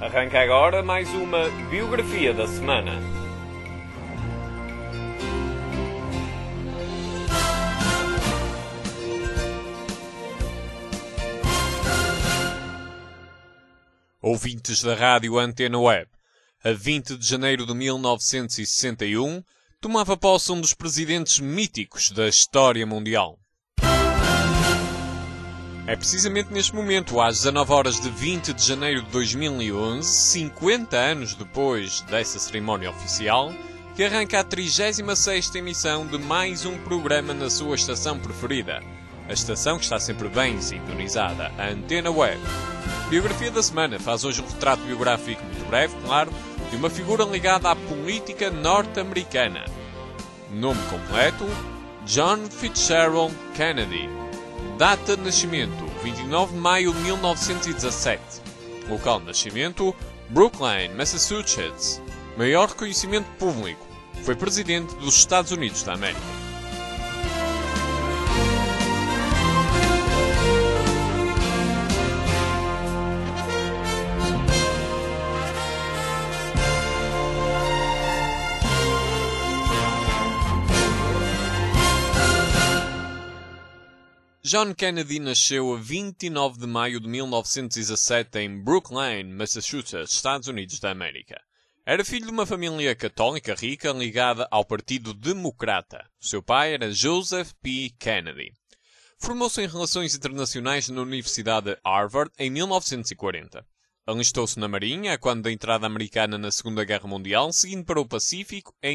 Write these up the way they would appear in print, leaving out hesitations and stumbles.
Arranca agora mais uma biografia da semana. Ouvintes da rádio Antena Web, a 20 de janeiro de 1961, tomava posse um dos presidentes míticos da história mundial. É precisamente neste momento, às 19 horas de 20 de janeiro de 2011, 50 anos depois dessa cerimónia oficial, que arranca a 36ª emissão de mais um programa na sua estação preferida. A estação que está sempre bem sintonizada, a Antena Web. Biografia da semana faz hoje um retrato biográfico muito breve, claro, de uma figura ligada à política norte-americana. Nome completo: John Fitzgerald Kennedy. Data de nascimento: 29 de maio de 1917. Local de nascimento: Brookline, Massachusetts. Maior reconhecimento público: foi presidente dos Estados Unidos da América. John Kennedy nasceu a 29 de maio de 1917 em Brookline, Massachusetts, Estados Unidos da América. Era filho de uma família católica rica ligada ao Partido Democrata. O seu pai era Joseph P. Kennedy. Formou-se em Relações Internacionais na Universidade de Harvard em 1940. Alistou-se na Marinha quando da entrada americana na Segunda Guerra Mundial, seguindo para o Pacífico em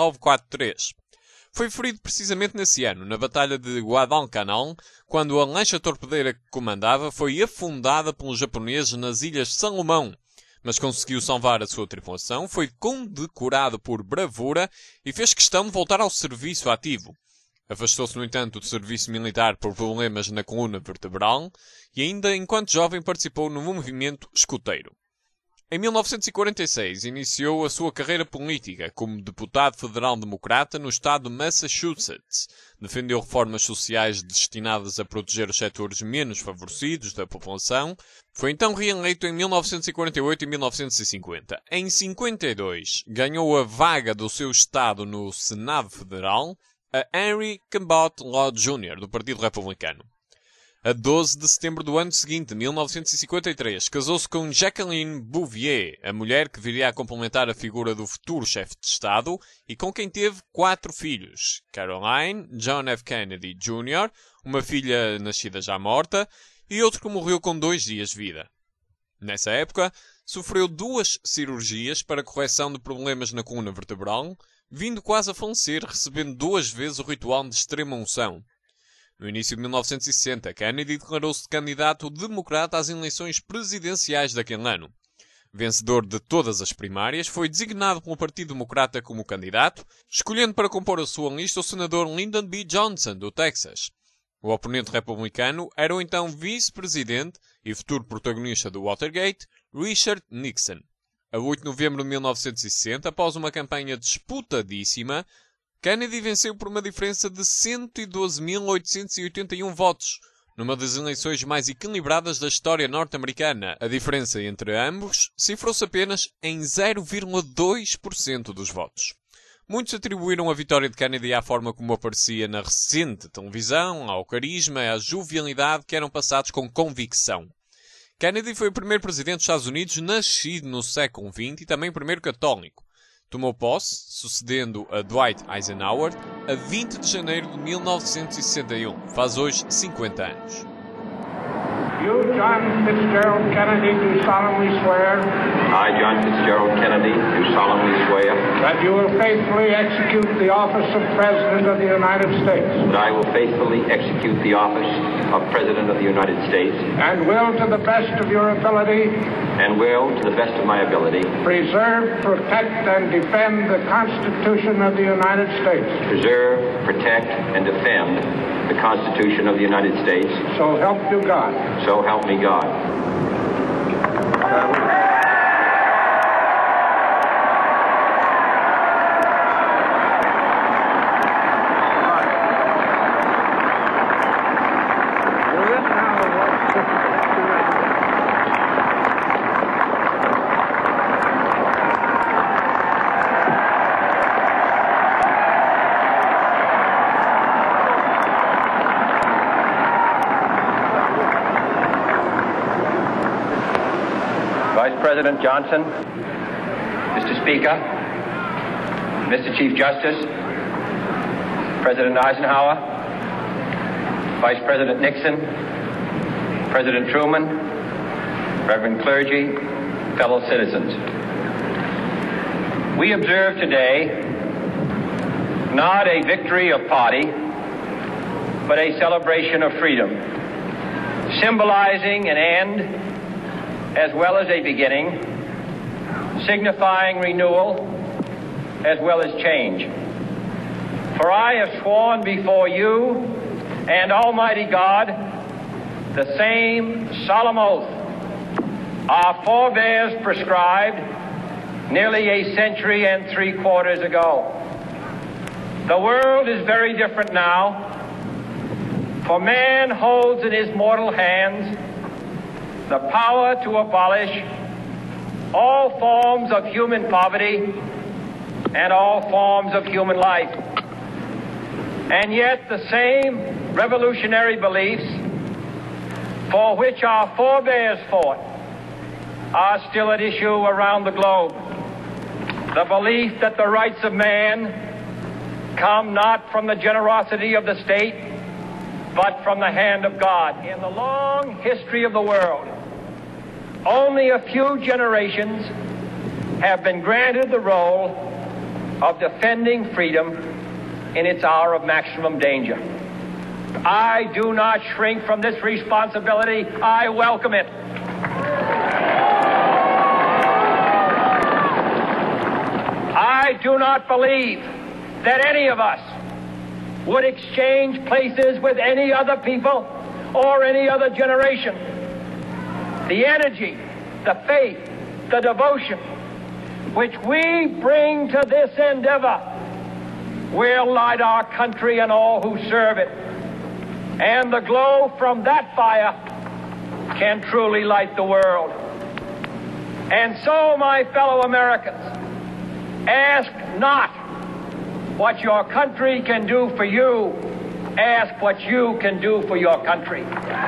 1943. Foi ferido precisamente nesse ano, na Batalha de Guadalcanal, quando a lancha torpedeira que comandava foi afundada pelos japoneses nas Ilhas Salomão, mas conseguiu salvar a sua tripulação, foi condecorado por bravura e fez questão de voltar ao serviço ativo. Afastou-se, no entanto, do serviço militar por problemas na coluna vertebral e ainda, enquanto jovem, participou no movimento escoteiro. Em 1946, iniciou a sua carreira política como deputado federal democrata no estado de Massachusetts. Defendeu reformas sociais destinadas a proteger os setores menos favorecidos da população. Foi então reeleito em 1948 e 1950. Em 52, ganhou a vaga do seu estado no Senado Federal a Henry Cabot Lodge Jr., do Partido Republicano. A 12 de setembro do ano seguinte, 1953, casou-se com Jacqueline Bouvier, a mulher que viria a complementar a figura do futuro chefe de Estado e com quem teve 4 filhos: Caroline, John F. Kennedy Jr., uma filha nascida já morta, e outro que morreu com 2 dias de vida. Nessa época, sofreu 2 cirurgias para correção de problemas na coluna vertebral, vindo quase a falecer, recebendo 2 vezes o ritual de extrema unção. No início de 1960, Kennedy declarou-se candidato democrata às eleições presidenciais daquele ano. Vencedor de todas as primárias, foi designado pelo Partido Democrata como candidato, escolhendo para compor a sua lista o senador Lyndon B. Johnson, do Texas. O oponente republicano era o então vice-presidente e futuro protagonista do Watergate, Richard Nixon. A 8 de novembro de 1960, após uma campanha disputadíssima, Kennedy venceu por uma diferença de 112.881 votos, numa das eleições mais equilibradas da história norte-americana. A diferença entre ambos cifrou-se apenas em 0,2% dos votos. Muitos atribuíram a vitória de Kennedy à forma como aparecia na recente televisão, ao carisma e à jovialidade que eram passados com convicção. Kennedy foi o primeiro presidente dos Estados Unidos nascido no século XX e também o primeiro católico. Tomou posse, sucedendo a Dwight Eisenhower, a 20 de janeiro de 1961. Faz hoje 50 anos. You, John Fitzgerald Kennedy, do solemnly swear. I, John Fitzgerald Kennedy, do solemnly swear. That you will faithfully execute the office of President of the United States. That I will faithfully execute the office of President of the United States. And will, to the best of your ability. And will, to the best of my ability. Preserve, protect, and defend the Constitution of the United States. Preserve, protect, and defend the Constitution of the United States. So help you God. So help me God. Vice President Johnson, Mr. Speaker, Mr. Chief Justice, President Eisenhower, Vice President Nixon, President Truman, Reverend clergy, fellow citizens. We observe today not a victory of party, but a celebration of freedom, symbolizing an end as well as a beginning, signifying renewal as well as change. For I have sworn before you and Almighty God the same solemn oath our forebears prescribed nearly a century and 3/4 ago. The world is very different now, for man holds in his mortal hands the power to abolish all forms of human poverty and all forms of human life. And yet the same revolutionary beliefs for which our forebears fought are still at issue around the globe. The belief that the rights of man come not from the generosity of the state, but from the hand of God. In the long history of the world, only a few generations have been granted the role of defending freedom in its hour of maximum danger. I do not shrink from this responsibility. I welcome it. I do not believe that any of us would exchange places with any other people or any other generation. The energy, the faith, the devotion which we bring to this endeavor will light our country and all who serve it. And the glow from that fire can truly light the world. And so, my fellow Americans, ask not what your country can do for you. Ask what you can do for your country.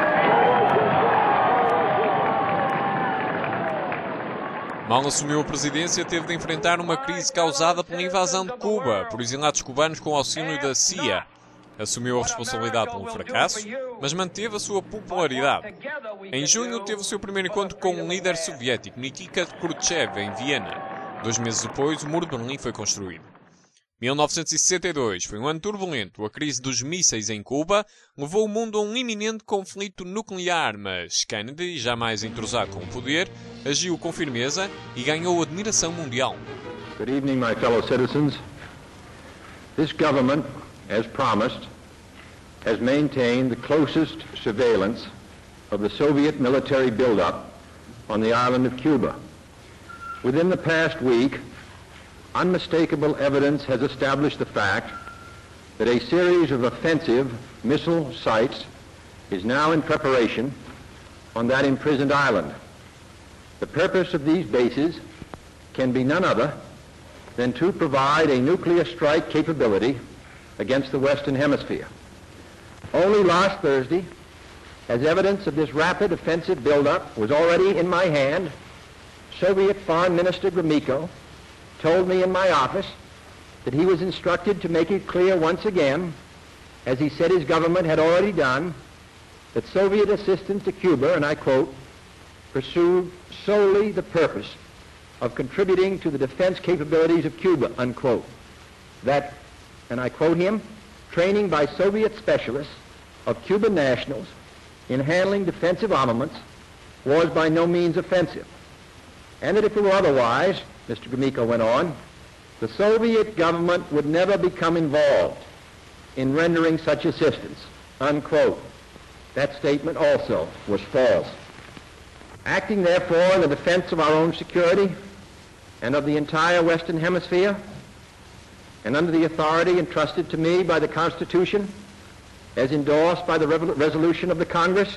Mal assumiu a presidência, teve de enfrentar uma crise causada pela invasão de Cuba por exilados cubanos com auxílio da CIA. Assumiu a responsabilidade pelo fracasso, mas manteve a sua popularidade. Em junho, teve o seu primeiro encontro com um líder soviético, Nikita Khrushchev, em Viena. 2 meses depois, o Muro de Berlim foi construído. 1962 foi um ano turbulento. A crise dos mísseis em Cuba levou o mundo a um iminente conflito nuclear, mas Kennedy, jamais entrosado com o poder, agiu com firmeza e ganhou admiração mundial. Good evening, my fellow citizens. This government, as promised, has maintained the closest surveillance of the Soviet military buildup on the island of Cuba. Within the past week, unmistakable evidence has established the fact that a series of offensive missile sites is now in preparation on that imprisoned island. The purpose of these bases can be none other than to provide a nuclear strike capability against the Western Hemisphere. Only last Thursday, as evidence of this rapid offensive buildup was already in my hand, Soviet Foreign Minister Gromyko told me in my office that he was instructed to make it clear once again, as he said his government had already done, that Soviet assistance to Cuba, and I quote, pursued solely the purpose of contributing to the defense capabilities of Cuba, unquote. That, and I quote him, training by Soviet specialists of Cuban nationals in handling defensive armaments was by no means offensive. And that if it were otherwise, Mr. Gromyko went on, the Soviet government would never become involved in rendering such assistance, unquote. That statement also was false. Acting, therefore, in the defense of our own security and of the entire Western Hemisphere, and under the authority entrusted to me by the Constitution, as endorsed by the resolution of the Congress,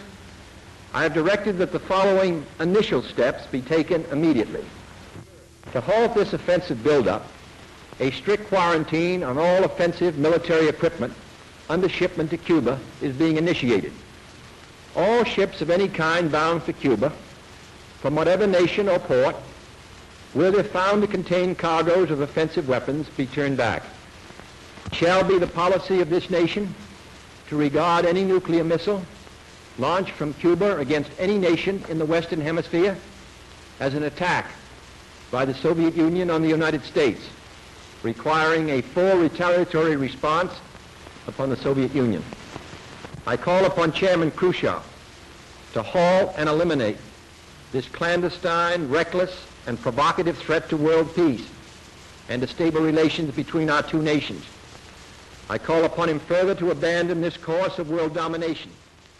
I have directed that the following initial steps be taken immediately. To halt this offensive buildup, a strict quarantine on all offensive military equipment under shipment to Cuba is being initiated. All ships of any kind bound for Cuba from whatever nation or port where they're found to contain cargoes of offensive weapons be turned back. It shall be the policy of this nation to regard any nuclear missile launched from Cuba against any nation in the Western Hemisphere as an attack by the Soviet Union on the United States, requiring a full retaliatory response upon the Soviet Union. I call upon Chairman Khrushchev to halt and eliminate this clandestine, reckless, and provocative threat to world peace and to stable relations between our two nations. I call upon him further to abandon this course of world domination.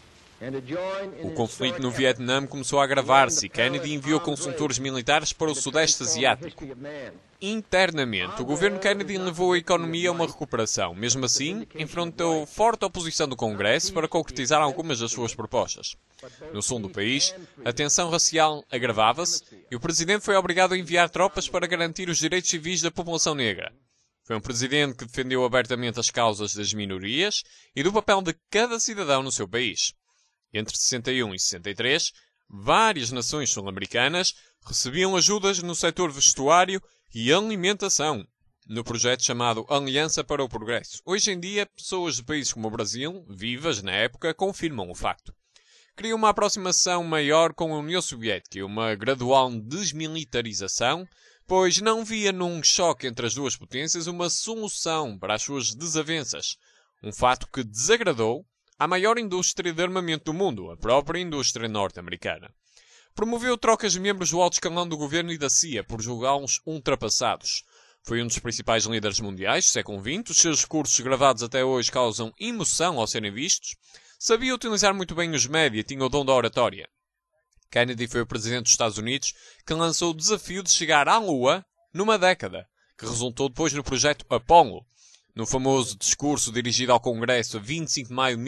O conflito no Vietnã começou a agravar-se e Kennedy enviou consultores militares para o Sudeste Asiático. Internamente, o governo Kennedy levou a economia a uma recuperação. Mesmo assim, enfrentou forte oposição do Congresso para concretizar algumas das suas propostas. No sul do país, a tensão racial agravava-se e o presidente foi obrigado a enviar tropas para garantir os direitos civis da população negra. Foi um presidente que defendeu abertamente as causas das minorias e do papel de cada cidadão no seu país. Entre 61 e 63, várias nações sul-americanas recebiam ajudas no setor vestuário e alimentação, no projeto chamado Aliança para o Progresso. Hoje em dia, pessoas de países como o Brasil, vivas na época, confirmam o facto. Queria uma aproximação maior com a União Soviética e uma gradual desmilitarização, pois não via num choque entre as duas potências uma solução para as suas desavenças, um fato que desagradou à maior indústria de armamento do mundo, a própria indústria norte-americana. Promoveu trocas de membros do alto escalão do governo e da CIA por julgá-los ultrapassados. Foi um dos principais líderes mundiais do século XX, os seus discursos gravados até hoje causam emoção ao serem vistos. Sabia utilizar muito bem os média, tinha o dom da oratória. Kennedy foi o presidente dos Estados Unidos que lançou o desafio de chegar à Lua numa década, que resultou depois no projeto Apollo. No famoso discurso dirigido ao Congresso a 25 de maio de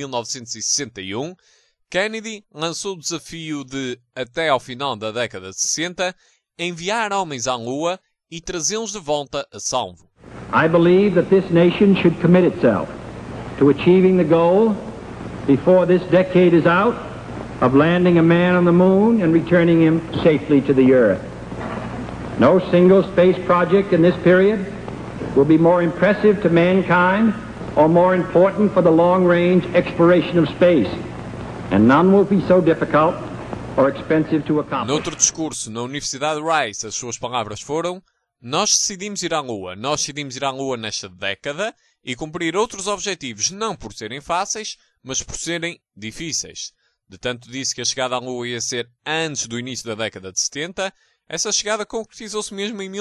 1961, Kennedy lançou o desafio de, até ao final da década de 60, enviar homens à Lua e trazê-los de volta a salvo. I believe that this nation should commit itself to achieving the goal before this decade is out of landing a man on the moon and returning him safely to the earth. No single space project in this period will be more impressive to mankind or more important for the long-range exploration of space, and none will be so difficult or expensive to accomplish. Noutro discurso na Universidade de Rice, as suas palavras foram: nós decidimos ir à Lua nesta década e cumprir outros objetivos não por serem fáceis, mas por serem difíceis. De tanto disse que a chegada à Lua ia ser antes do início da década de 70, essa chegada concretizou-se mesmo em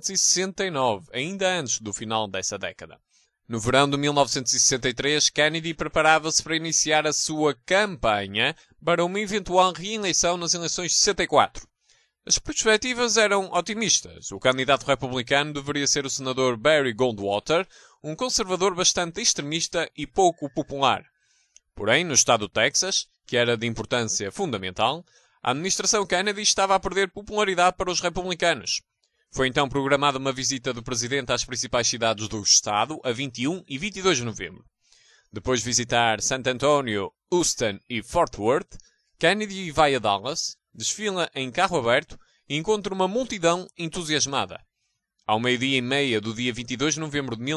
1969, ainda antes do final dessa década. No verão de 1963, Kennedy preparava-se para iniciar a sua campanha para uma eventual reeleição nas eleições de 64. As perspectivas eram otimistas. O candidato republicano deveria ser o senador Barry Goldwater, um conservador bastante extremista e pouco popular. Porém, no estado do Texas, que era de importância fundamental, a administração Kennedy estava a perder popularidade para os republicanos. Foi então programada uma visita do presidente às principais cidades do estado a 21 e 22 de novembro. Depois de visitar San Antonio, Houston e Fort Worth, Kennedy vai a Dallas, desfila em carro aberto e encontra uma multidão entusiasmada. Ao 12:30 do dia 22 de novembro de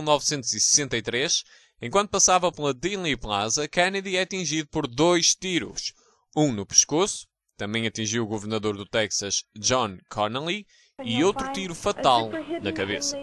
1963, enquanto passava pela Dealey Plaza, Kennedy é atingido por 2 tiros, um no pescoço, também atingiu o governador do Texas, John Connally, e outro tiro fatal na cabeça.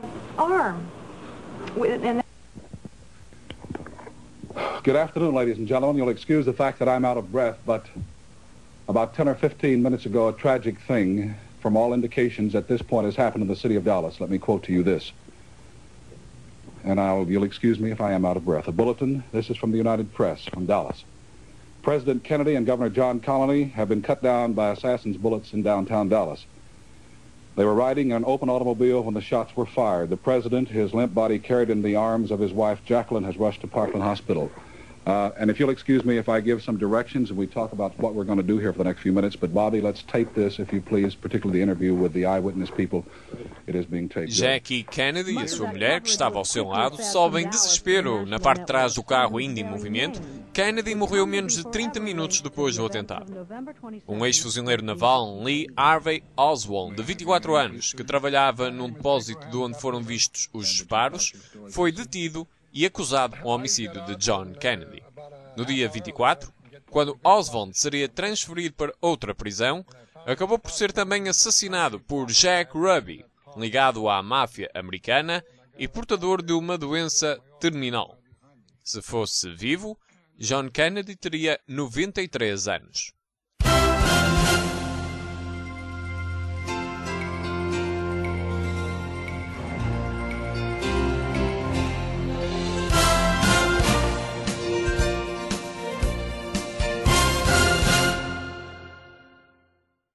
Good afternoon, ladies and gentlemen. You'll excuse the fact that I'm out of breath, but about 10 or 15 minutes ago, a tragic thing, from all indications at this point, has happened in the city of Dallas. Let me quote to you this. And you'll excuse me if I am out of breath. A bulletin, this is from the United Press, from Dallas. President Kennedy and Governor John Connally have been cut down by assassin's bullets in downtown Dallas. They were riding in an open automobile when the shots were fired. The president, his limp body carried in the arms of his wife Jacqueline, has rushed to Parkland Hospital. And if you'll excuse me if I give some directions and we talk about what we're going to do here for the next few minutes, but Bobby, let's tape this, if you please, particularly the interview with the eyewitness people. It is being taped. Jackie Kennedy e a sua mulher, que estava ao seu lado, sobem em desespero na parte de trás do carro ainda em movimento. Kennedy morreu menos de 30 minutos depois do atentado. Um ex-fuzileiro naval, Lee Harvey Oswald, de 24 anos, que trabalhava num depósito de onde foram vistos os disparos, foi detido e acusado com o homicídio de John Kennedy. No dia 24, quando Oswald seria transferido para outra prisão, acabou por ser também assassinado por Jack Ruby, ligado à máfia americana e portador de uma doença terminal. Se fosse vivo, John Kennedy teria 93 anos.